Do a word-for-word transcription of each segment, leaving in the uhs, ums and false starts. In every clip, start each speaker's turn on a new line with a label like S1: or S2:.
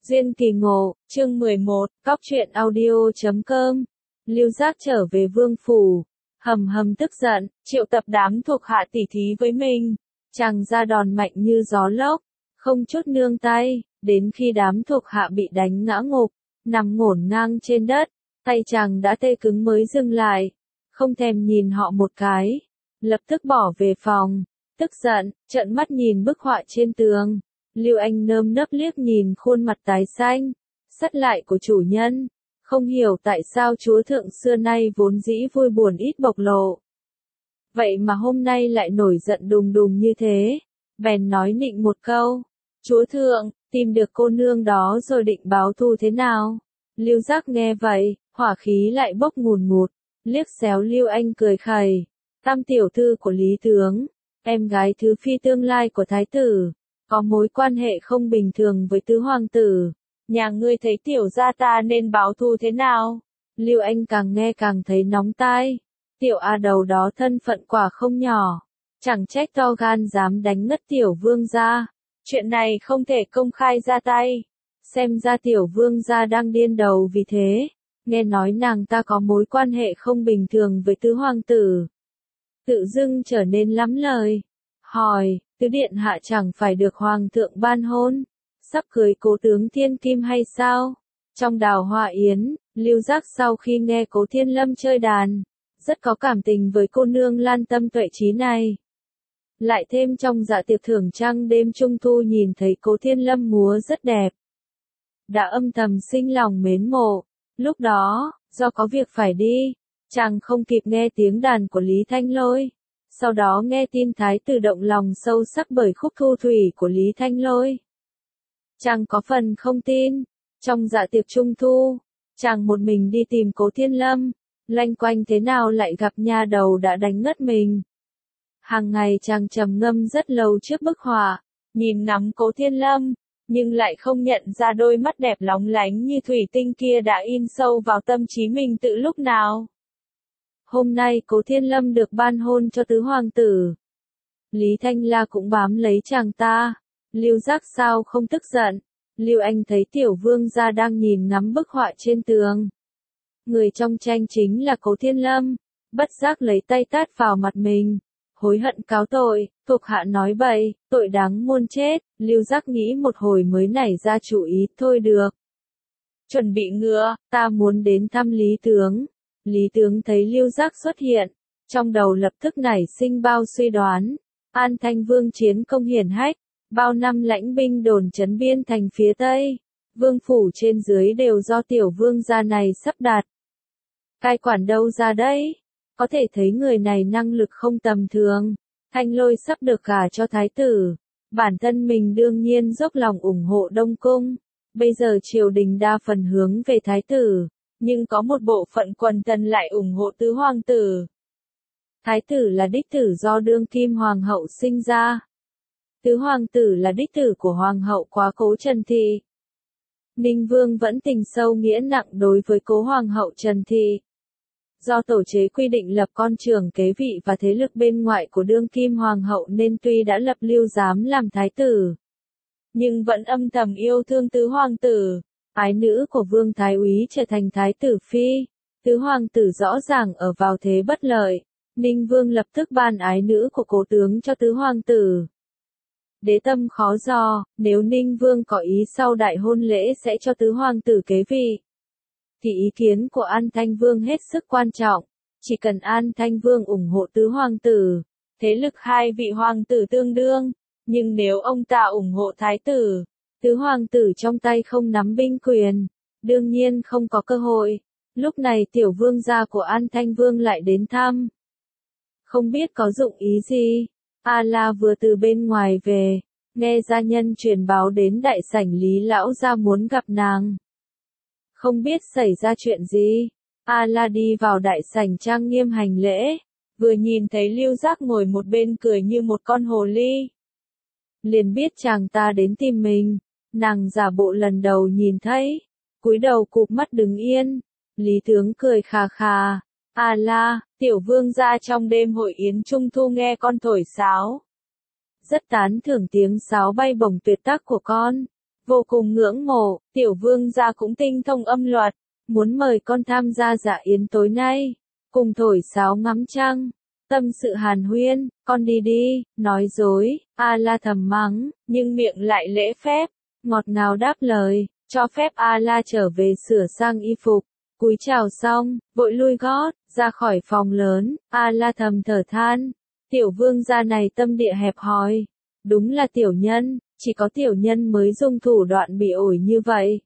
S1: Duyên kỳ ngộ, chương mười một, cóc truyện audio chấm com. Lưu Giác trở về vương phủ, hầm hầm tức giận, triệu tập đám thuộc hạ tỉ thí với mình. Chàng ra đòn mạnh như gió lốc, không chút nương tay, đến khi đám thuộc hạ bị đánh ngã ngục, nằm ngổn ngang trên đất, tay chàng đã tê cứng mới dừng lại, không thèm nhìn họ một cái, lập tức bỏ về phòng, tức giận, trợn mắt nhìn bức họa trên tường. Lưu Anh nơm nớp liếc nhìn khuôn mặt tái xanh, sắt lại của chủ nhân, không hiểu tại sao chúa thượng xưa nay vốn dĩ vui buồn ít bộc lộ. Vậy mà hôm nay lại nổi giận đùng đùng như thế, bèn nói nịnh một câu, chúa thượng, tìm được cô nương đó rồi định báo thù thế nào? Lưu Giác nghe vậy, hỏa khí lại bốc ngùn ngụt, liếc xéo Lưu Anh cười khẩy, tam tiểu thư của Lý Tướng, em gái thứ phi tương lai của thái tử. Có mối quan hệ không bình thường với tứ hoàng tử, nhà ngươi thấy tiểu gia ta nên báo thù thế nào? Lưu Anh càng nghe càng thấy nóng tai, tiểu a đầu đó thân phận quả không nhỏ, chẳng trách to gan dám đánh ngất tiểu vương gia, chuyện này không thể công khai ra tay, xem ra tiểu vương gia đang điên đầu vì thế, nghe nói nàng ta có mối quan hệ không bình thường với tứ hoàng tử. Tự dưng trở nên lắm lời, hỏi, tứ điện hạ chẳng phải được hoàng thượng ban hôn, sắp cưới cố tướng Thiên Kim hay sao? Trong đào hoa yến, Lưu Giác sau khi nghe Cố Thiên Lâm chơi đàn, rất có cảm tình với cô nương lan tâm tuệ trí này. Lại thêm trong dạ tiệc thưởng trăng đêm trung thu nhìn thấy Cố Thiên Lâm múa rất đẹp, đã âm thầm sinh lòng mến mộ. Lúc đó, do có việc phải đi, chàng không kịp nghe tiếng đàn của Lý Thanh Lôi. Sau đó nghe tin thái tử động lòng sâu sắc bởi khúc thu thủy của Lý Thanh Lôi. Chàng có phần không tin, trong dạ tiệc trung thu, chàng một mình đi tìm Cố Thiên Lâm, loanh quanh thế nào lại gặp nha đầu đã đánh ngất mình. Hàng ngày chàng trầm ngâm rất lâu trước bức họa, nhìn ngắm Cố Thiên Lâm, nhưng lại không nhận ra đôi mắt đẹp lóng lánh như thủy tinh kia đã in sâu vào tâm trí mình từ lúc nào. Hôm nay Cố Thiên Lâm được ban hôn cho tứ hoàng tử. Lý Thanh La cũng bám lấy chàng ta. Lưu Giác sao không tức giận. Lưu Anh thấy tiểu vương gia đang nhìn ngắm bức họa trên tường. Người trong tranh chính là Cố Thiên Lâm. Bất giác lấy tay tát vào mặt mình. Hối hận cáo tội, thuộc hạ nói bậy, tội đáng muôn chết. Lưu Giác nghĩ một hồi mới nảy ra chủ ý, thôi được. Chuẩn bị ngựa, ta muốn đến thăm Lý Tướng. Lý Tướng thấy Lưu Giác xuất hiện, trong đầu lập tức nảy sinh bao suy đoán. An Thanh Vương chiến công hiển hách, bao năm lãnh binh đồn trấn biên thành phía Tây, vương phủ trên dưới đều do tiểu vương gia này sắp đặt. Cai quản đâu ra đấy? Có thể thấy người này năng lực không tầm thường. Thanh Lôi sắp được gả cho thái tử, bản thân mình đương nhiên dốc lòng ủng hộ Đông Cung. Bây giờ triều đình đa phần hướng về thái tử, nhưng có một bộ phận quần thần lại ủng hộ tứ hoàng tử. Thái tử là đích tử do đương kim hoàng hậu sinh ra. Tứ hoàng tử là đích tử của hoàng hậu quá cố Trần Thị. Ninh Vương vẫn tình sâu nghĩa nặng đối với cố hoàng hậu Trần Thị. Do tổ chế quy định lập con trưởng kế vị và thế lực bên ngoại của đương kim hoàng hậu nên tuy đã lập Lưu Giám làm thái tử, nhưng vẫn âm thầm yêu thương tứ hoàng tử. Ái nữ của Vương Thái Úy trở thành thái tử phi, tứ hoàng tử rõ ràng ở vào thế bất lợi. Ninh Vương lập tức ban ái nữ của cố tướng cho tứ hoàng tử. Đế tâm khó dò, nếu Ninh Vương có ý sau đại hôn lễ sẽ cho tứ hoàng tử kế vị, thì ý kiến của An Thanh Vương hết sức quan trọng. Chỉ cần An Thanh Vương ủng hộ tứ hoàng tử, thế lực hai vị hoàng tử tương đương. Nhưng nếu ông ta ủng hộ thái tử, tứ hoàng tử trong tay không nắm binh quyền, đương nhiên không có cơ hội. Lúc này tiểu vương gia của An Thanh Vương lại đến thăm. Không biết có dụng ý gì, A La vừa từ bên ngoài về, nghe gia nhân truyền báo đến đại sảnh Lý lão gia muốn gặp nàng. Không biết xảy ra chuyện gì, A La đi vào đại sảnh trang nghiêm hành lễ, vừa nhìn thấy Lưu Giác ngồi một bên cười như một con hồ ly, liền biết chàng ta đến tìm mình. Nàng giả bộ lần đầu nhìn thấy, cúi đầu cụp mắt đứng yên. Lý Tướng cười khà khà, A La, tiểu vương gia trong đêm hội yến trung thu nghe con thổi sáo, rất tán thưởng tiếng sáo bay bổng tuyệt tác của con. vô cùng ngưỡng mộ, tiểu vương gia cũng tinh thông âm luật, muốn mời con tham gia dạ yến tối nay, cùng thổi sáo ngắm trăng, tâm sự hàn huyên, con đi đi, nói dối, A-la thầm mắng, nhưng miệng lại lễ phép, ngọt ngào đáp lời, cho phép A-la trở về sửa sang y phục, cúi chào xong, vội lui gót, ra khỏi phòng lớn, A-la thầm thở than, tiểu vương gia này tâm địa hẹp hòi, đúng là tiểu nhân, chỉ có tiểu nhân mới dùng thủ đoạn bị ổi như vậy.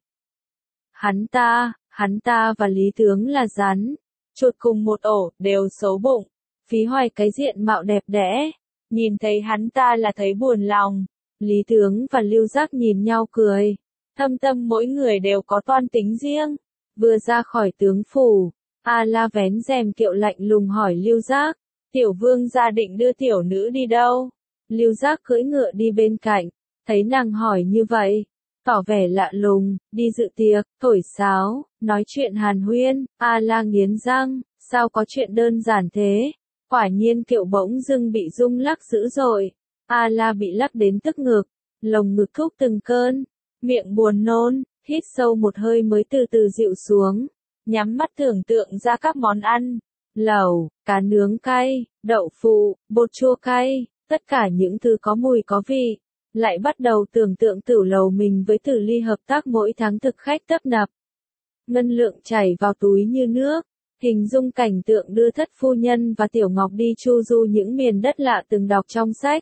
S1: Hắn ta, hắn ta và Lý Tướng là rắn, chuột cùng một ổ, đều xấu bụng, phí hoài cái diện mạo đẹp đẽ, nhìn thấy hắn ta là thấy buồn lòng. Lý Tướng và Lưu Giác nhìn nhau cười, thâm tâm mỗi người đều có toan tính riêng. Vừa ra khỏi tướng phủ, A-la vén rèm kiệu lạnh lùng hỏi Lưu Giác, tiểu vương gia định đưa tiểu nữ đi đâu? Lưu Giác cưỡi ngựa đi bên cạnh, thấy nàng hỏi như vậy, tỏ vẻ lạ lùng, đi dự tiệc, thổi sáo, nói chuyện hàn huyên. A-la nghiến răng, sao có chuyện đơn giản thế? Quả nhiên kiệu bỗng dưng bị rung lắc dữ dội. A-la bị lắc đến tức ngực, lồng ngực thúc từng cơn, miệng buồn nôn, hít sâu một hơi mới từ từ dịu xuống, nhắm mắt tưởng tượng ra các món ăn, lẩu, cá nướng cay, đậu phụ, bột chua cay, tất cả những thứ có mùi có vị. Lại bắt đầu tưởng tượng Tử Lầu mình với Tử Ly hợp tác mỗi tháng thực khách tấp nập. Ngân lượng chảy vào túi như nước, hình dung cảnh tượng đưa thất phu nhân và Tiểu Ngọc đi chu du những miền đất lạ từng đọc trong sách.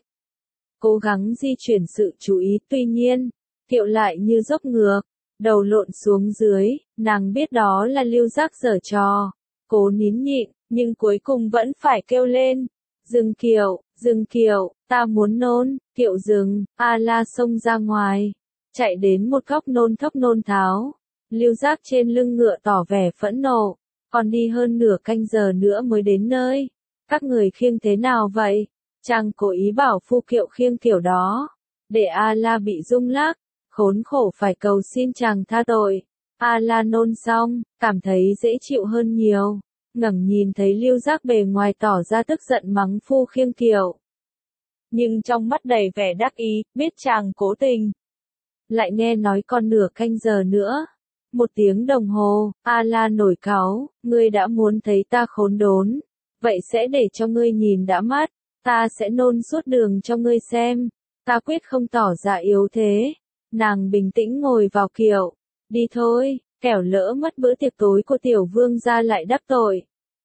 S1: Cố gắng di chuyển sự chú ý, tuy nhiên, kiệu lại như dốc ngược, đầu lộn xuống dưới, nàng biết đó là Lưu Giác giở trò, cố nín nhịn, nhưng cuối cùng vẫn phải kêu lên, dừng kiệu, dừng kiệu, ta muốn nôn. Kiệu dừng, A-la xông ra ngoài, chạy đến một góc nôn thốc nôn tháo. Lưu Giác trên lưng ngựa tỏ vẻ phẫn nộ, còn đi hơn nửa canh giờ nữa mới đến nơi. Các người khiêng thế nào vậy? Chàng cố ý bảo phu kiệu khiêng kiểu đó, để A-la bị rung lắc, khốn khổ phải cầu xin chàng tha tội. A-la nôn xong, cảm thấy dễ chịu hơn nhiều, ngẩng nhìn thấy Lưu Giác bề ngoài tỏ ra tức giận mắng phu khiêng kiệu, nhưng trong mắt đầy vẻ đắc ý, biết chàng cố tình. Lại nghe nói còn nửa canh giờ nữa, một tiếng đồng hồ, A-la nổi cáu, ngươi đã muốn thấy ta khốn đốn, vậy sẽ để cho ngươi nhìn đã mắt, ta sẽ nôn suốt đường cho ngươi xem, ta quyết không tỏ ra yếu thế. Nàng bình tĩnh ngồi vào kiệu, đi thôi, kẻo lỡ mất bữa tiệc tối của tiểu vương gia lại đắc tội.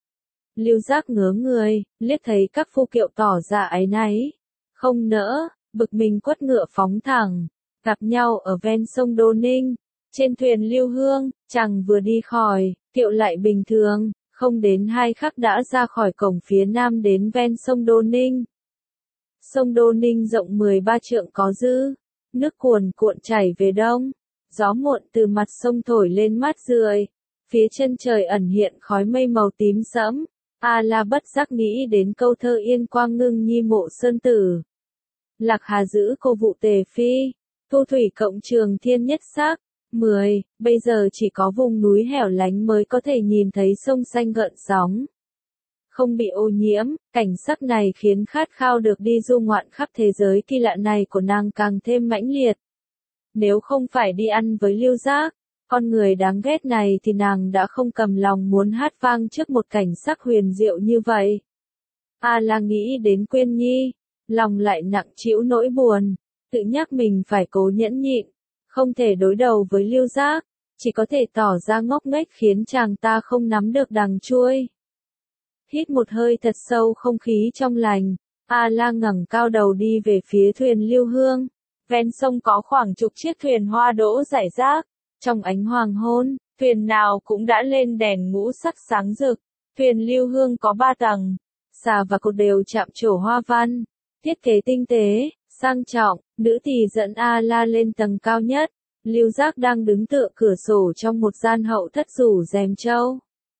S1: Lưu Giác ngớ người, liếc thấy các phu kiệu tỏ ra áy náy, không nỡ, bực mình quất ngựa phóng thẳng, gặp nhau ở ven sông Đô Ninh, trên thuyền Lưu Hương. Chàng vừa đi khỏi, kiệu lại bình thường, không đến hai khắc đã ra khỏi cổng phía nam đến ven sông Đô Ninh. Sông Đô Ninh rộng mười ba trượng có dư, nước cuồn cuộn chảy về đông, gió muộn từ mặt sông thổi lên mát rượi, phía chân trời ẩn hiện khói mây màu tím sẫm. A-la bất giác nghĩ đến câu thơ Yên Quang Ngưng Nhi Mộ Sơn Tử. Lạc Hà giữ cô vụ tề phi, thu thủy cộng trường thiên nhất sắc. mười. Bây giờ chỉ có vùng núi hẻo lánh mới có thể nhìn thấy sông xanh gợn sóng, không bị ô nhiễm. Cảnh sắc này khiến khát khao được đi du ngoạn khắp thế giới kỳ lạ này của nàng càng thêm mãnh liệt. Nếu không phải đi ăn với Lưu Giác, con người đáng ghét này, thì nàng đã không cầm lòng muốn hát vang trước một cảnh sắc huyền diệu như vậy. A-la nghĩ đến Quyên Nhi, lòng lại nặng trĩu nỗi buồn, tự nhắc mình phải cố nhẫn nhịn, không thể đối đầu với Lưu Giác, chỉ có thể tỏ ra ngốc nghếch khiến chàng ta không nắm được đằng chuôi. Hít một hơi thật sâu không khí trong lành, A-la ngẩng cao đầu đi về phía thuyền Lưu Hương. Ven sông có khoảng chục chiếc thuyền hoa đỗ rải rác, trong ánh hoàng hôn, thuyền nào cũng đã lên đèn ngũ sắc sáng rực. Thuyền Lưu Hương có ba tầng, xà và cột đều chạm trổ hoa văn, thiết kế tinh tế, sang trọng. Nữ tỳ dẫn A-la lên tầng cao nhất, Lưu Giác đang đứng tựa cửa sổ trong một gian hậu thất rủ rèm châu.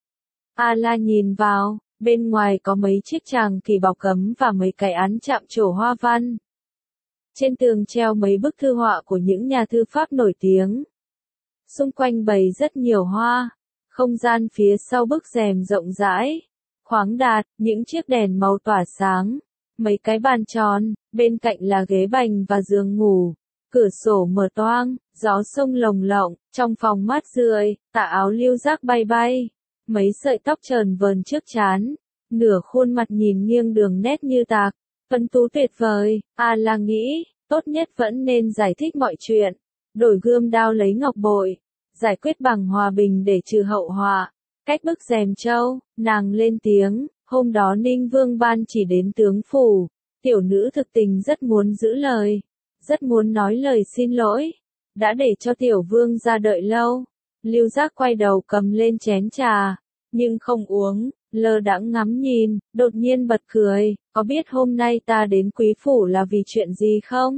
S1: A-la nhìn vào, bên ngoài có mấy chiếc tràng kỳ bọc cấm và mấy cái án chạm trổ hoa văn. Trên tường treo mấy bức thư họa của những nhà thư pháp nổi tiếng. Xung quanh bày rất nhiều hoa, không gian phía sau bức rèm rộng rãi, khoáng đạt, những chiếc đèn màu tỏa sáng, mấy cái bàn tròn, bên cạnh là ghế bành và giường ngủ. Cửa sổ mở toang, gió sông lồng lộng, trong phòng mát rượi, tà áo Lưu Giác bay bay. Mấy sợi tóc trờn vờn trước trán, nửa khuôn mặt nhìn nghiêng đường nét như tạc, tuấn tú tuyệt vời. A La nghĩ, tốt nhất vẫn nên giải thích mọi chuyện, đổi gươm đao lấy ngọc bội, giải quyết bằng hòa bình để trừ hậu họa. Cách bức rèm châu, nàng lên tiếng, hôm đó Ninh Vương ban chỉ đến tướng phủ, tiểu nữ thực tình rất muốn giữ lời, rất muốn nói lời xin lỗi, đã để cho tiểu vương ra đợi lâu. Lưu Giác quay đầu cầm lên chén trà, nhưng không uống, lơ đãng ngắm nhìn, đột nhiên bật cười, có biết hôm nay ta đến quý phủ là vì chuyện gì không?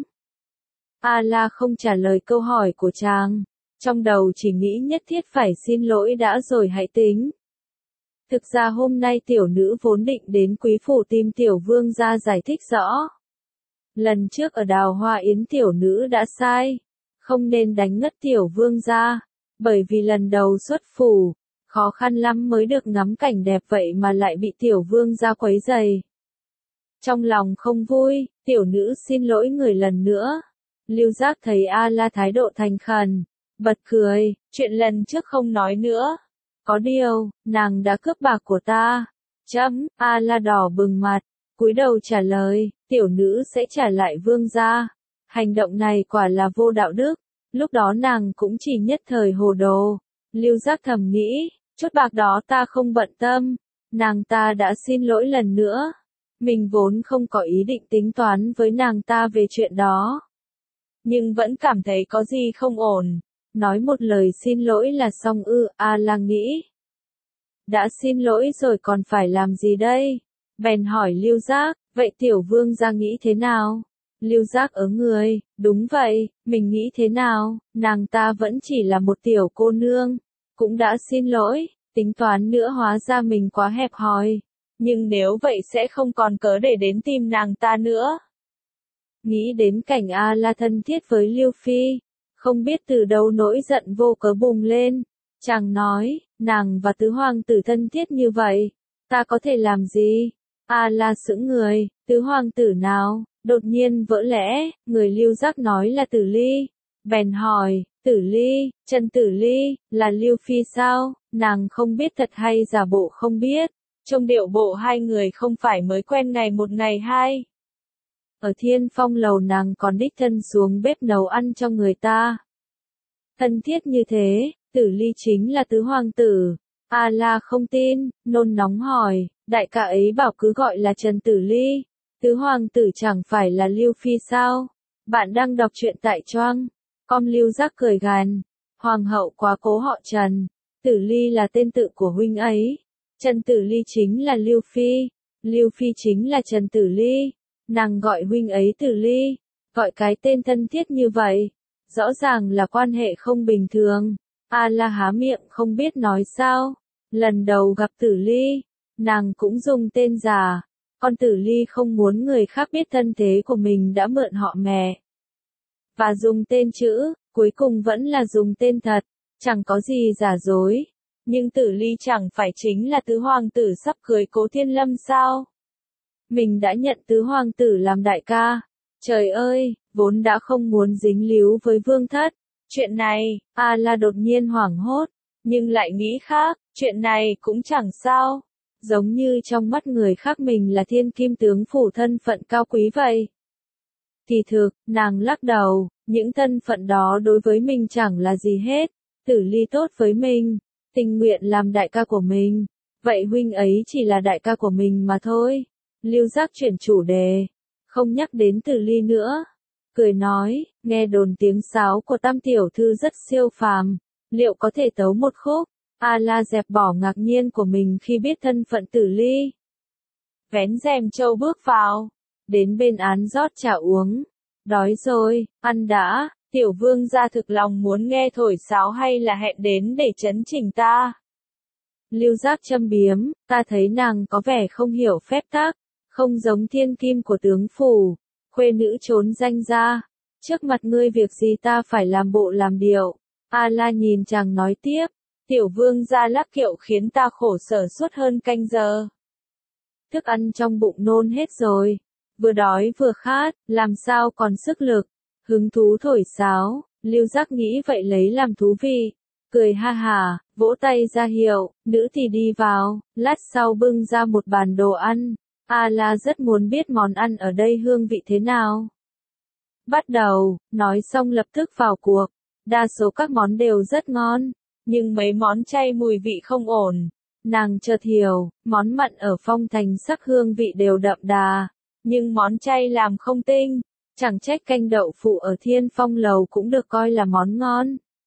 S1: A La không trả lời câu hỏi của chàng, trong đầu chỉ nghĩ nhất thiết phải xin lỗi đã rồi hãy tính. Thực ra hôm nay tiểu nữ vốn định đến quý phủ tìm tiểu vương ra giải thích rõ. Lần trước ở Đào Hoa Yến tiểu nữ đã sai, không nên đánh ngất tiểu vương ra, bởi vì lần đầu xuất phủ, khó khăn lắm mới được ngắm cảnh đẹp vậy mà lại bị tiểu vương ra quấy rầy. Trong lòng không vui, tiểu nữ xin lỗi người lần nữa. Lưu Giác thấy A La thái độ thành khẩn, bật cười, chuyện lần trước không nói nữa. Có điều, nàng đã cướp bạc của ta. Chấm, A La đỏ bừng mặt, cúi đầu trả lời, tiểu nữ sẽ trả lại vương gia. Hành động này quả là vô đạo đức. Lúc đó nàng cũng chỉ nhất thời hồ đồ. Lưu Giác thầm nghĩ, chút bạc đó ta không bận tâm. Nàng ta đã xin lỗi lần nữa. Mình vốn không có ý định tính toán với nàng ta về chuyện đó. Nhưng vẫn cảm thấy có gì không ổn. Nói một lời xin lỗi là xong ư, A La nghĩ. Đã xin lỗi rồi còn phải làm gì đây? Bèn hỏi Lưu Giác, vậy tiểu vương gia nghĩ thế nào? Lưu Giác ớ người, đúng vậy, mình nghĩ thế nào, nàng ta vẫn chỉ là một tiểu cô nương. Cũng đã xin lỗi, tính toán nữa hóa ra mình quá hẹp hòi. Nhưng nếu vậy sẽ không còn cớ để đến tìm nàng ta nữa. Nghĩ đến cảnh A La thân thiết với Lưu Phi, không biết từ đâu nỗi giận vô cớ bùng lên. Chàng nói, nàng và tứ hoàng tử thân thiết như vậy, ta có thể làm gì? A La sững người, tứ hoàng tử nào? Đột nhiên vỡ lẽ, người Lưu Giác nói là Tử Ly. Bèn hỏi, Tử Ly, Trần Tử Ly, là Lưu Phi sao? Nàng không biết thật hay giả bộ không biết. Trông điệu bộ hai người không phải mới quen ngày một ngày hai. Ở Thiên Phong lầu nàng còn đích thân xuống bếp nấu ăn cho người ta. Thân thiết như thế, Tử Ly chính là tứ hoàng tử. A La không tin, nôn nóng hỏi, đại ca ấy bảo cứ gọi là Trần Tử Ly. Tứ hoàng tử chẳng phải là Lưu Phi sao? Bạn đang đọc truyện tại Choang. Com Lưu Giác cười gằn. Hoàng hậu quá cố họ Trần. Tử Ly là tên tự của huynh ấy. Trần Tử Ly chính là Lưu Phi. Lưu Phi chính là Trần Tử Ly. Nàng gọi huynh ấy Tử Ly. Gọi cái tên thân thiết như vậy. Rõ ràng là quan hệ không bình thường. A La há miệng không biết nói sao. Lần đầu gặp Tử Ly, nàng cũng dùng tên giả. Con Tử Ly không muốn người khác biết thân thế của mình đã mượn họ mẹ. Và dùng tên chữ, cuối cùng vẫn là dùng tên thật, chẳng có gì giả dối. Nhưng Tử Ly chẳng phải chính là tứ hoàng tử sắp cưới Cố Thiên Lâm sao? Mình đã nhận tứ hoàng tử làm đại ca. Trời ơi, vốn đã không muốn dính líu với vương thất. Chuyện này, A La đột nhiên hoảng hốt, nhưng lại nghĩ khác, chuyện này cũng chẳng sao. Giống như trong mắt người khác mình là thiên kim tướng phủ thân phận cao quý vậy. Kỳ thực, nàng lắc đầu, những thân phận đó đối với mình chẳng là gì hết. Tử Ly tốt với mình, tình nguyện làm đại ca của mình. Vậy huynh ấy chỉ là đại ca của mình mà thôi. Lưu Giác chuyển chủ đề, không nhắc đến Tử Ly nữa. Cười nói, nghe đồn tiếng sáo của Tam tiểu thư rất siêu phàm, liệu có thể tấu một khúc? A La dẹp bỏ ngạc nhiên của mình khi biết thân phận Tử Ly. Vén rèm châu bước vào, đến bên án rót trà uống. Đói rồi, ăn đã, tiểu vương gia thực lòng muốn nghe thổi sáo hay là hẹn đến để chấn chỉnh ta? Lưu Giác châm biếm, ta thấy nàng có vẻ không hiểu phép tắc, không giống thiên kim của tướng phủ, khuê nữ trốn danh ra. Trước mặt ngươi việc gì ta phải làm bộ làm điệu. A La nhìn chàng nói tiếp. Tiểu vương gia lắc kiệu khiến ta khổ sở suốt hơn canh giờ. Thức ăn trong bụng nôn hết rồi. Vừa đói vừa khát, làm sao còn sức lực. Hứng thú thổi sáo, Lưu Giác nghĩ vậy lấy làm thú vị. Cười ha hà, vỗ tay ra hiệu, nữ thì đi vào, lát sau bưng ra một bàn đồ ăn. A-la rất muốn biết món ăn ở đây hương vị thế nào. Bắt đầu, nói xong lập tức vào cuộc. Đa số các món đều rất ngon, nhưng mấy món chay mùi vị không ổn. Nàng chợt hiểu, món mặn ở Phong Thành sắc hương vị đều đậm đà, nhưng món chay làm không tinh. Chẳng trách canh đậu phụ ở Thiên Phong lầu cũng được coi là món ngon.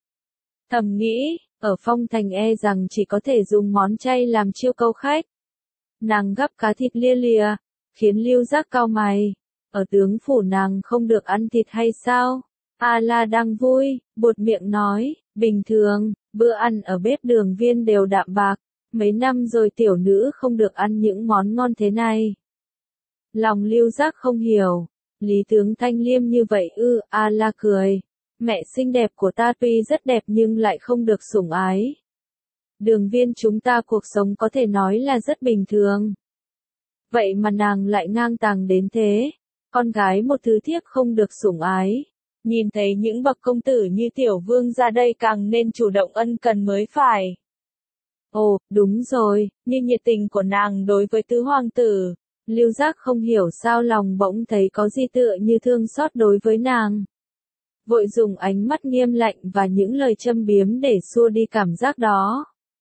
S1: Thầm nghĩ, ở Phong Thành e rằng chỉ có thể dùng món chay làm chiêu câu khách. Nàng gắp cá thịt lia lịa, khiến Lưu Giác cau mày. Ở tướng phủ nàng không được ăn thịt hay sao? A-la đang vui, buột miệng nói, bình thường, bữa ăn ở bếp Đường Viên đều đạm bạc. Mấy năm rồi tiểu nữ không được ăn những món ngon thế này. Lòng Lưu Giác không hiểu. Lý tướng thanh liêm như vậy ư? A-la cười. Mẹ xinh đẹp của ta tuy rất đẹp nhưng lại không được sủng ái. Đường Viên chúng ta cuộc sống có thể nói là rất bình thường. Vậy mà nàng lại ngang tàng đến thế. Con gái một thứ thiếp không được sủng ái. Nhìn thấy những bậc công tử như tiểu vương ra đây càng nên chủ động ân cần mới phải. Ồ, đúng rồi, như nhiệt tình của nàng đối với tứ hoàng tử. Lưu Giác không hiểu sao lòng bỗng thấy có gì tựa như thương xót đối với nàng. Vội dùng ánh mắt nghiêm lạnh và những lời châm biếm để xua đi cảm giác đó.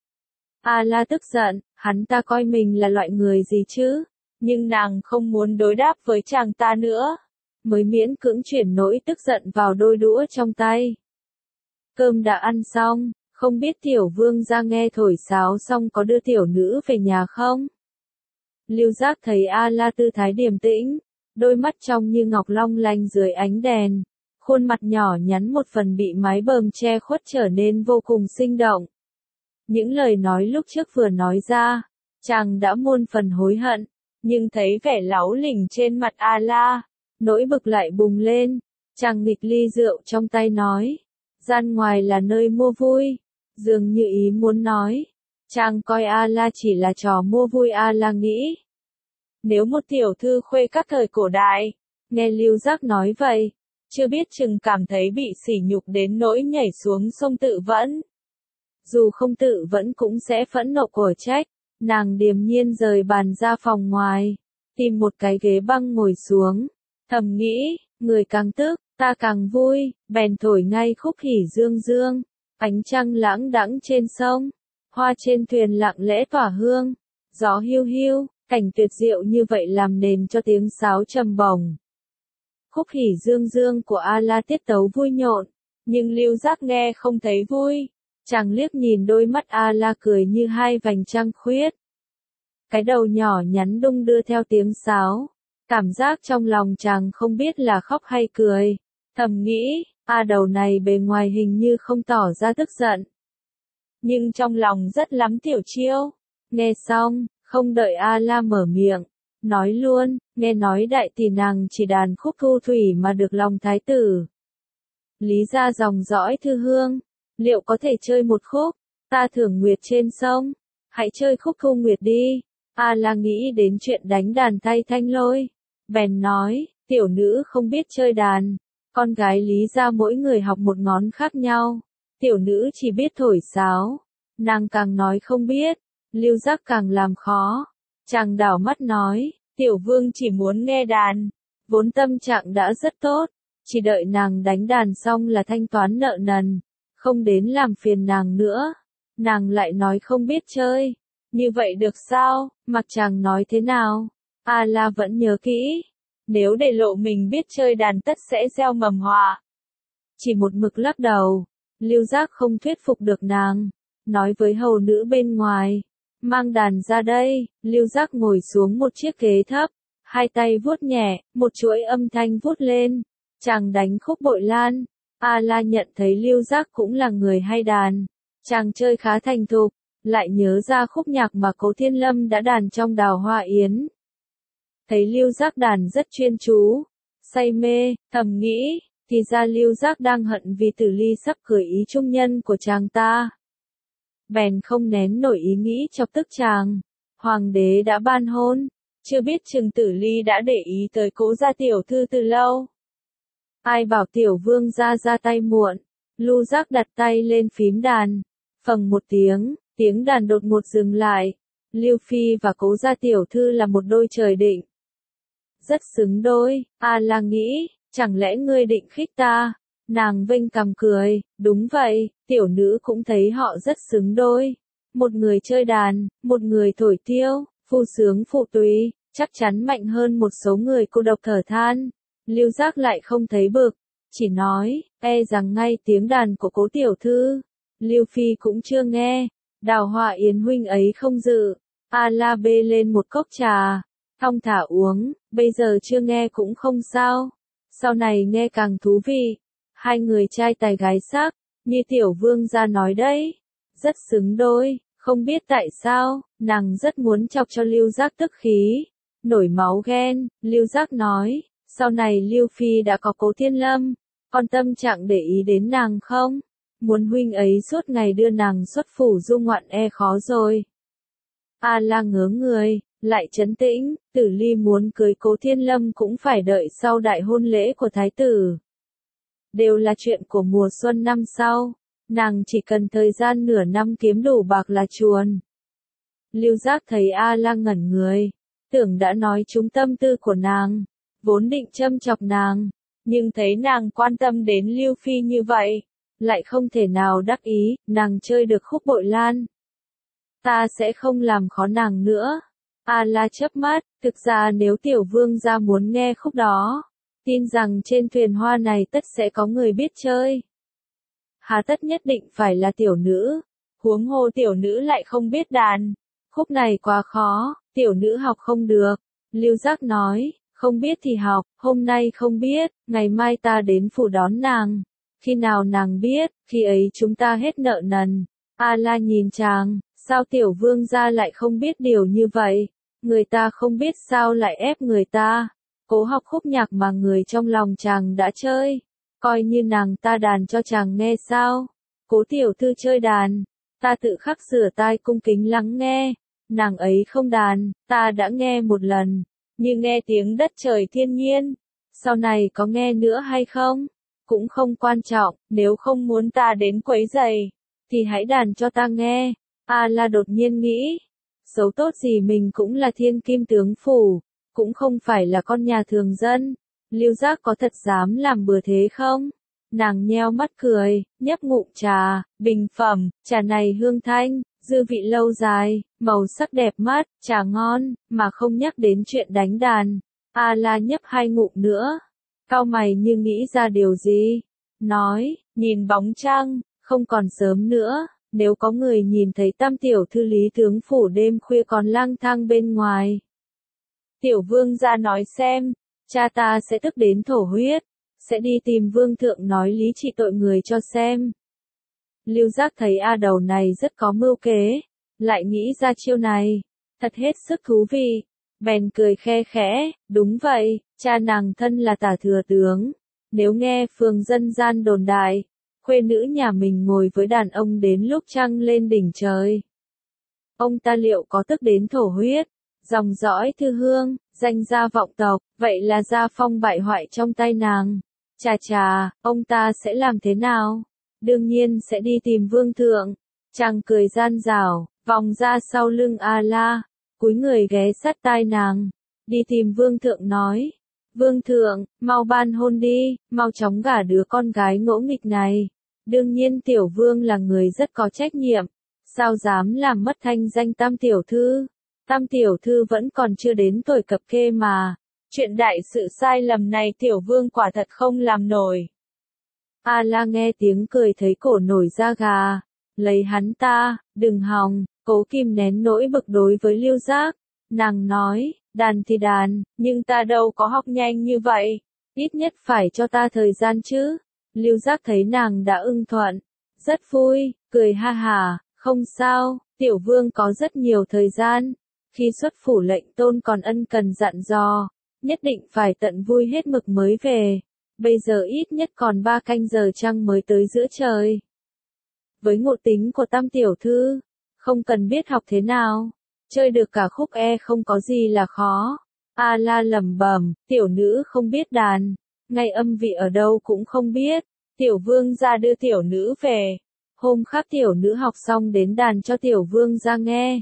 S1: A-la tức giận, hắn ta coi mình là loại người gì chứ? Nhưng nàng không muốn đối đáp với chàng ta nữa. Mới miễn cưỡng chuyển nỗi tức giận vào đôi đũa trong tay. Cơm đã ăn xong, không biết tiểu vương ra nghe thổi sáo xong có đưa tiểu nữ về nhà không? Lưu Giác thấy A-la tư thái điềm tĩnh, đôi mắt trong như ngọc long lanh dưới ánh đèn, khuôn mặt nhỏ nhắn một phần bị mái bờm che khuất trở nên vô cùng sinh động. Những lời nói lúc trước vừa nói ra, chàng đã muôn phần hối hận, nhưng thấy vẻ láu lỉnh trên mặt A-la, nỗi bực lại bùng lên, chàng nghịch ly rượu trong tay nói, gian ngoài là nơi mua vui, dường như ý muốn nói. Chàng coi A-la chỉ là trò mua vui. A-la nghĩ. Nếu một tiểu thư khuê các thời cổ đại, nghe Lưu Giác nói vậy, chưa biết chừng cảm thấy bị sỉ nhục đến nỗi nhảy xuống sông tự vẫn. Dù không tự vẫn cũng sẽ phẫn nộ của trách, nàng điềm nhiên rời bàn ra phòng ngoài, tìm một cái ghế băng ngồi xuống, thầm nghĩ, người càng tức, ta càng vui, bèn thổi ngay khúc hỉ dương dương, ánh trăng lãng đãng trên sông. Hoa trên thuyền lặng lẽ tỏa hương, gió hiu hiu, cảnh tuyệt diệu như vậy làm nền cho tiếng sáo trầm bổng. Khúc hỉ dương dương của A-la tiết tấu vui nhộn, nhưng Lưu Giác nghe không thấy vui. Chàng liếc nhìn đôi mắt A-la cười như hai vành trăng khuyết. Cái đầu nhỏ nhắn đung đưa theo tiếng sáo, cảm giác trong lòng chàng không biết là khóc hay cười. Thầm nghĩ, A đầu này bề ngoài hình như không tỏ ra tức giận, nhưng trong lòng rất lắm tiểu chiêu. Nghe xong, không đợi A-la mở miệng, nói luôn, nghe nói đại tỷ nàng chỉ đàn khúc thu thủy mà được lòng thái tử. Lý ra dòng dõi thư hương, liệu có thể chơi một khúc, ta thưởng nguyệt trên sông, hãy chơi khúc thu nguyệt đi. A-la nghĩ đến chuyện đánh đàn tay thanh lôi, bèn nói, tiểu nữ không biết chơi đàn, con gái Lý ra mỗi người học một ngón khác nhau. Tiểu nữ chỉ biết thổi sáo. Nàng càng nói không biết, Lưu Giác càng làm khó. Chàng đảo mắt nói, tiểu vương chỉ muốn nghe đàn, vốn tâm trạng đã rất tốt, chỉ đợi nàng đánh đàn xong là thanh toán nợ nần, không đến làm phiền nàng nữa. Nàng lại nói không biết chơi, như vậy được sao? Mặc chàng nói thế nào? A-la vẫn nhớ kỹ, nếu để lộ mình biết chơi đàn tất sẽ gieo mầm họa. Chỉ một mực lắc đầu. Lưu Giác không thuyết phục được nàng, nói với hầu nữ bên ngoài, mang đàn ra đây. Lưu Giác ngồi xuống một chiếc ghế thấp, hai tay vuốt nhẹ, một chuỗi âm thanh vút lên, chàng đánh khúc bội lan. A-la nhận thấy Lưu Giác cũng là người hay đàn, chàng chơi khá thành thục, lại nhớ ra khúc nhạc mà Cố Thiên Lâm đã đàn trong Đào Hoa Yến. Thấy Lưu Giác đàn rất chuyên chú, say mê, thầm nghĩ, thì ra Lưu Giác đang hận vì Tử Ly sắp cưới ý trung nhân của chàng ta. Bèn không nén nổi ý nghĩ chọc tức chàng. Hoàng đế đã ban hôn, chưa biết chừng Tử Ly đã để ý tới Cố gia tiểu thư từ lâu. Ai bảo tiểu vương ra ra tay muộn. Lưu Giác đặt tay lên phím đàn. Phầng một tiếng, tiếng đàn đột ngột dừng lại. Lưu Phi và Cố gia tiểu thư là một đôi trời định. Rất xứng đôi, A La nghĩ, chẳng lẽ ngươi định khích ta? Nàng vênh cằm cười, đúng vậy, tiểu nữ cũng thấy họ rất xứng đôi. Một người chơi đàn, một người thổi tiêu, phu sướng phụ tùy, chắc chắn mạnh hơn một số người cô độc thở than. Lưu Giác lại không thấy bực, chỉ nói, e rằng ngay tiếng đàn của Cố tiểu thư, Lưu Phi cũng chưa nghe, Đào Họa Yến huynh ấy không dự. A La bê lên một cốc trà, thong thả uống, bây giờ chưa nghe cũng không sao, sau này nghe càng thú vị. Hai người trai tài gái sắc, như tiểu vương gia nói đấy, rất xứng đôi, không biết tại sao, nàng rất muốn chọc cho Lưu Giác tức khí, nổi máu ghen. Lưu Giác nói, sau này Lưu Phi đã có Cố Thiên Lâm, con tâm trạng để ý đến nàng không? Muốn huynh ấy suốt ngày đưa nàng xuất phủ du ngoạn e khó rồi. A La ngớ người, lại trấn tĩnh, Tử Ly muốn cưới Cố Thiên Lâm cũng phải đợi sau đại hôn lễ của thái tử. Đều là chuyện của mùa xuân năm sau, nàng chỉ cần thời gian nửa năm kiếm đủ bạc là chuồn. Lưu Giác thấy A La ngẩn người, tưởng đã nói trúng tâm tư của nàng, vốn định châm chọc nàng, nhưng thấy nàng quan tâm đến Lưu Phi như vậy, lại không thể nào đắc ý, nàng chơi được khúc Bội Lan. Ta sẽ không làm khó nàng nữa. A La chớp mắt, thực ra nếu tiểu vương gia muốn nghe khúc đó, tin rằng trên thuyền hoa này tất sẽ có người biết chơi. Hà tất nhất định phải là tiểu nữ, huống hồ tiểu nữ lại không biết đàn. Khúc này quá khó, tiểu nữ học không được. Lưu Giác nói, không biết thì học, hôm nay không biết, ngày mai ta đến phủ đón nàng. Khi nào nàng biết, khi ấy chúng ta hết nợ nần. A La nhìn chàng, sao tiểu vương gia lại không biết điều như vậy? Người ta không biết sao lại ép người ta. Cố học khúc nhạc mà người trong lòng chàng đã chơi, coi như nàng ta đàn cho chàng nghe sao? Cố tiểu thư chơi đàn, ta tự khắc rửa tai cung kính lắng nghe. Nàng ấy không đàn, ta đã nghe một lần, như nghe tiếng đất trời thiên nhiên. Sau này có nghe nữa hay không? Cũng không quan trọng, nếu không muốn ta đến quấy rầy, thì hãy đàn cho ta nghe. A La đột nhiên nghĩ, xấu tốt gì mình cũng là thiên kim tướng phủ, cũng không phải là con nhà thường dân. Lưu Giác có thật dám làm bừa thế không? Nàng nheo mắt cười, nhấp ngụm trà, bình phẩm, trà này hương thanh, dư vị lâu dài, màu sắc đẹp mắt, trà ngon, mà không nhắc đến chuyện đánh đàn. A La nhấp hai ngụm nữa, cau mày như nghĩ ra điều gì, nói, nhìn bóng trăng, không còn sớm nữa, nếu có người nhìn thấy Tam tiểu thư Lý tướng phủ đêm khuya còn lang thang bên ngoài. Tiểu vương gia nói xem, cha ta sẽ tức đến thổ huyết, sẽ đi tìm vương thượng nói lý trị tội người cho xem. Lưu Giác thấy A đầu này rất có mưu kế, lại nghĩ ra chiêu này, thật hết sức thú vị, bèn cười khe khẽ, đúng vậy, cha nàng thân là tả thừa tướng, nếu nghe phường dân gian đồn đại, khuê nữ nhà mình ngồi với đàn ông đến lúc trăng lên đỉnh trời. Ông ta liệu có tức đến thổ huyết, dòng dõi thư hương, danh gia vọng tộc, vậy là gia phong bại hoại trong tay nàng. Chà chà, ông ta sẽ làm thế nào? Đương nhiên sẽ đi tìm vương thượng. Chàng cười gian rảo, vòng ra sau lưng A La, cúi người ghé sát tai nàng, đi tìm vương thượng nói. Vương thượng, mau ban hôn đi, mau chóng gả đứa con gái ngỗ nghịch này. Đương nhiên tiểu vương là người rất có trách nhiệm, sao dám làm mất thanh danh Tam tiểu thư. Tam tiểu thư vẫn còn chưa đến tuổi cập kê mà. Chuyện đại sự sai lầm này tiểu vương quả thật không làm nổi. A La nghe tiếng cười thấy cổ nổi da gà. Lấy hắn ta, đừng hòng, cố kìm nén nỗi bực đối với Lưu Giác. Nàng nói, đàn thì đàn, nhưng ta đâu có học nhanh như vậy. Ít nhất phải cho ta thời gian chứ. Lưu Giác thấy nàng đã ưng thuận. Rất vui, cười ha hà, không sao, tiểu vương có rất nhiều thời gian. Khi xuất phủ lệnh tôn còn ân cần dặn dò, nhất định phải tận vui hết mực mới về. Bây giờ ít nhất còn ba canh giờ trăng mới tới giữa trời. Với ngộ tính của Tam tiểu thư, không cần biết học thế nào, chơi được cả khúc e không có gì là khó. A La lẩm bẩm, tiểu nữ không biết đàn, ngay âm vị ở đâu cũng không biết. Tiểu vương gia đưa tiểu nữ về. Hôm khác tiểu nữ học xong đến đàn cho tiểu vương gia nghe.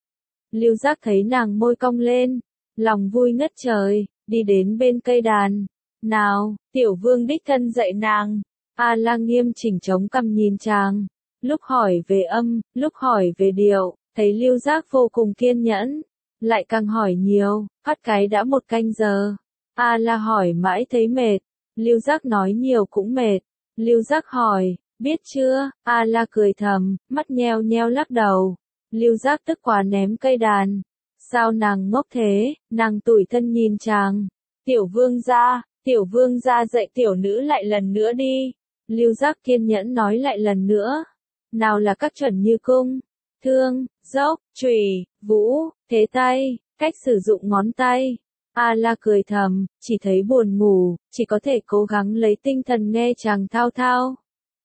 S1: Lưu Giác thấy nàng môi cong lên, lòng vui ngất trời, đi đến bên cây đàn. Nào, tiểu vương đích thân dạy nàng. A La nghiêm chỉnh chống cằm nhìn chàng, lúc hỏi về âm, lúc hỏi về điệu, thấy Lưu Giác vô cùng kiên nhẫn, lại càng hỏi nhiều, phát cái đã một canh giờ. A La hỏi mãi thấy mệt, Lưu Giác nói nhiều cũng mệt. Lưu Giác hỏi, biết chưa? A La cười thầm, mắt nheo nheo lắc đầu. Lưu Giác tức quá ném cây đàn. Sao nàng ngốc thế? Nàng tủi thân nhìn chàng. Tiểu vương gia, tiểu vương gia dạy tiểu nữ lại lần nữa đi. Lưu Giác kiên nhẫn nói lại lần nữa. Nào là các chuẩn như cung, thương, dốc, chùy, vũ, thế tay, cách sử dụng ngón tay. A La cười thầm, chỉ thấy buồn ngủ, chỉ có thể cố gắng lấy tinh thần nghe chàng thao thao.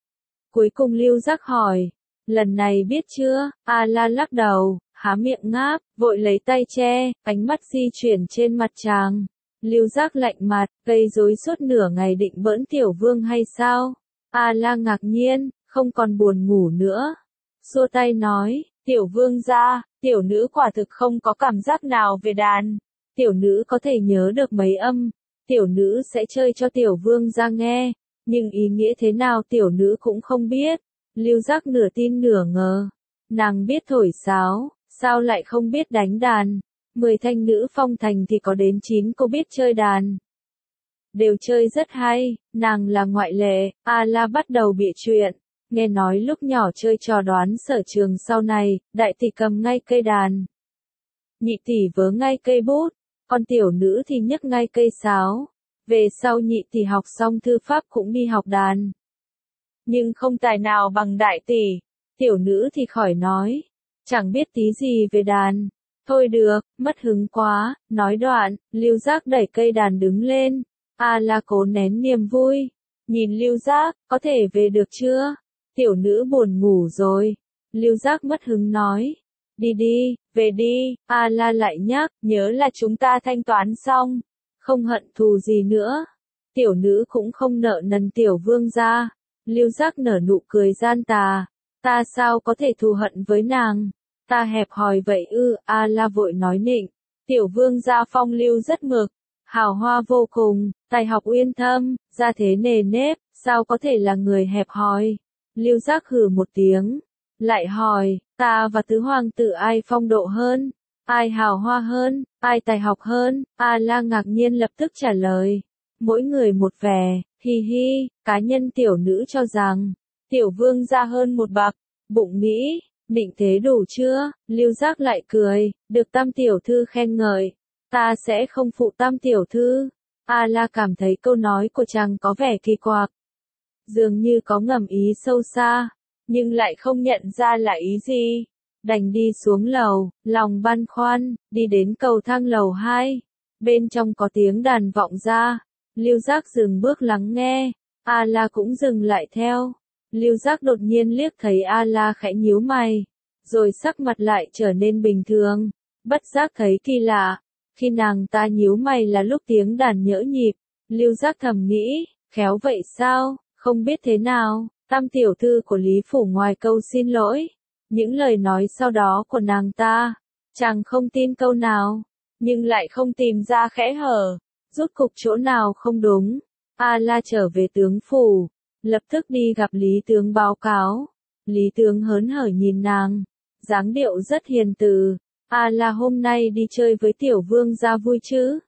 S1: Cuối cùng Lưu Giác hỏi, lần này biết chưa? A La lắc đầu, há miệng ngáp, vội lấy tay che, ánh mắt di chuyển trên mặt chàng. Lưu Giác lạnh mặt, gây rối suốt nửa ngày định bỡn tiểu vương hay sao? A La ngạc nhiên, không còn buồn ngủ nữa. Xua tay nói, tiểu vương gia, tiểu nữ quả thực không có cảm giác nào về đàn. Tiểu nữ có thể nhớ được mấy âm, tiểu nữ sẽ chơi cho tiểu vương gia nghe, nhưng ý nghĩa thế nào tiểu nữ cũng không biết. Lưu Giác nửa tin nửa ngờ. Nàng biết thổi sáo, sao lại không biết đánh đàn? Mười thanh nữ phong thành thì có đến chín cô biết chơi đàn. Đều chơi rất hay, nàng là ngoại lệ. A La bắt đầu bịa chuyện. Nghe nói lúc nhỏ chơi trò đoán sở trường sau này, đại tỷ cầm ngay cây đàn. Nhị tỷ vớ ngay cây bút, còn tiểu nữ thì nhấc ngay cây sáo. Về sau nhị tỷ học xong thư pháp cũng đi học đàn. Nhưng không tài nào bằng đại tỷ. Tiểu nữ thì khỏi nói, chẳng biết tí gì về đàn. Thôi được, mất hứng quá, nói đoạn, Lưu Giác đẩy cây đàn đứng lên. A La cố nén niềm vui. Nhìn Lưu Giác, có thể về được chưa? Tiểu nữ buồn ngủ rồi. Lưu Giác mất hứng nói. Đi đi, về đi. A La lại nhắc, nhớ là chúng ta thanh toán xong. Không hận thù gì nữa. Tiểu nữ cũng không nợ nần tiểu vương gia. Lưu Giác nở nụ cười gian tà. Ta sao có thể thù hận với nàng? Ta hẹp hòi vậy ư? A La vội nói nịnh. Tiểu vương gia phong lưu rất mực, hào hoa vô cùng, tài học uyên thâm, gia thế nề nếp, sao có thể là người hẹp hòi? Lưu Giác hừ một tiếng, lại hỏi, ta và tứ hoàng tử ai phong độ hơn? Ai hào hoa hơn? Ai tài học hơn? A La ngạc nhiên lập tức trả lời. Mỗi người một vẻ, hi hi, cá nhân tiểu nữ cho rằng, tiểu vương gia hơn một bậc. Bụng nghĩ, định thế đủ chưa? Lưu Giác lại cười, được tam tiểu thư khen ngợi. Ta sẽ không phụ tam tiểu thư. A La cảm thấy câu nói của chàng có vẻ kỳ quặc. Dường như có ngầm ý sâu xa, nhưng lại không nhận ra là ý gì. Đành đi xuống lầu, lòng băn khoăn, đi đến cầu thang lầu hai. Bên trong có tiếng đàn vọng ra. Lưu Giác dừng bước lắng nghe. A La cũng dừng lại theo. Lưu Giác đột nhiên liếc thấy A La khẽ nhíu mày, rồi sắc mặt lại trở nên bình thường. Bất giác thấy kỳ lạ. Khi nàng ta nhíu mày là lúc tiếng đàn nhỡ nhịp. Lưu Giác thầm nghĩ, khéo vậy sao, không biết thế nào. Tam tiểu thư của Lý Phủ ngoài câu xin lỗi, những lời nói sau đó của nàng ta, chàng không tin câu nào, nhưng lại không tìm ra khẽ hở, rút cục chỗ nào không đúng. A La trở về tướng phủ, lập tức đi gặp Lý tướng báo cáo. Lý tướng hớn hở nhìn nàng, dáng điệu rất hiền từ. A La hôm nay đi chơi với tiểu vương gia vui chứ?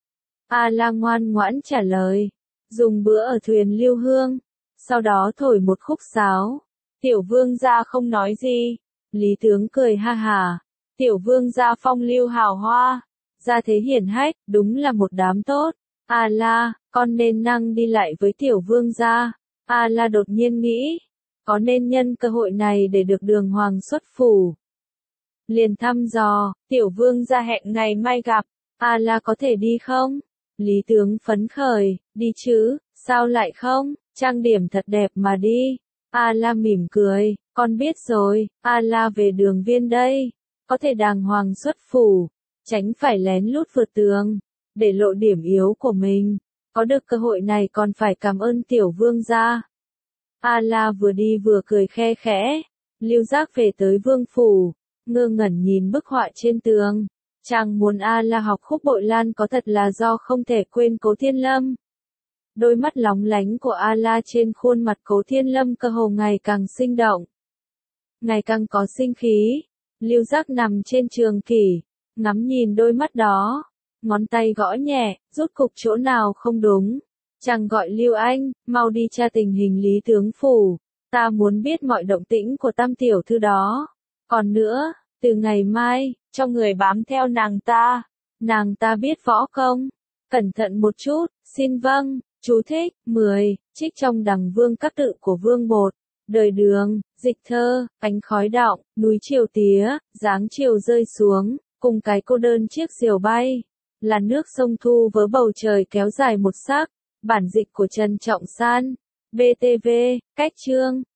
S1: A La ngoan ngoãn trả lời, dùng bữa ở thuyền Lưu Hương, sau đó thổi một khúc sáo. Tiểu vương gia không nói gì. Lý tướng cười ha hả, tiểu vương gia phong lưu hào hoa, gia thế hiển hách, đúng là một đám tốt. A La, con nên năng đi lại với tiểu vương gia. A La đột nhiên nghĩ, có nên nhân cơ hội này để được đường hoàng xuất phủ. Liền thăm dò, tiểu vương gia hẹn ngày mai gặp, A La có thể đi không? Lý tướng phấn khởi, đi chứ, sao lại không, trang điểm thật đẹp mà đi. A La mỉm cười, con biết rồi. A La về đường viên đây, có thể đàng hoàng xuất phủ, tránh phải lén lút vượt tường, để lộ điểm yếu của mình. Có được cơ hội này còn phải cảm ơn tiểu vương gia. A La vừa đi vừa cười khe khẽ. Lưu Giác về tới vương phủ, ngơ ngẩn nhìn bức họa trên tường. Chàng muốn A La học khúc bội lan có thật là do không thể quên Cố Thiên Lâm. Đôi mắt lóng lánh của A La trên khuôn mặt Cố Thiên Lâm cơ hồ ngày càng sinh động, ngày càng có sinh khí. Lưu Giác nằm trên trường kỷ, ngắm nhìn đôi mắt đó, ngón tay gõ nhẹ, rốt cục chỗ nào không đúng. Chàng gọi Lưu Anh, mau đi tra tình hình Lý tướng phủ, ta muốn biết mọi động tĩnh của Tam tiểu thư đó. Còn nữa, từ ngày mai, cho người bám theo nàng ta. Nàng ta biết võ công. Cẩn thận một chút, xin vâng. Chú thích, mười, trích trong Đằng Vương Các Tự của Vương Bột. Đời Đường, dịch thơ, ánh khói đọng, núi chiều tía, dáng chiều rơi xuống, cùng cái cô đơn chiếc diều bay. Là nước sông thu vớ bầu trời kéo dài một sắc. Bản dịch của Trần Trọng San. bê tê vê, cách chương.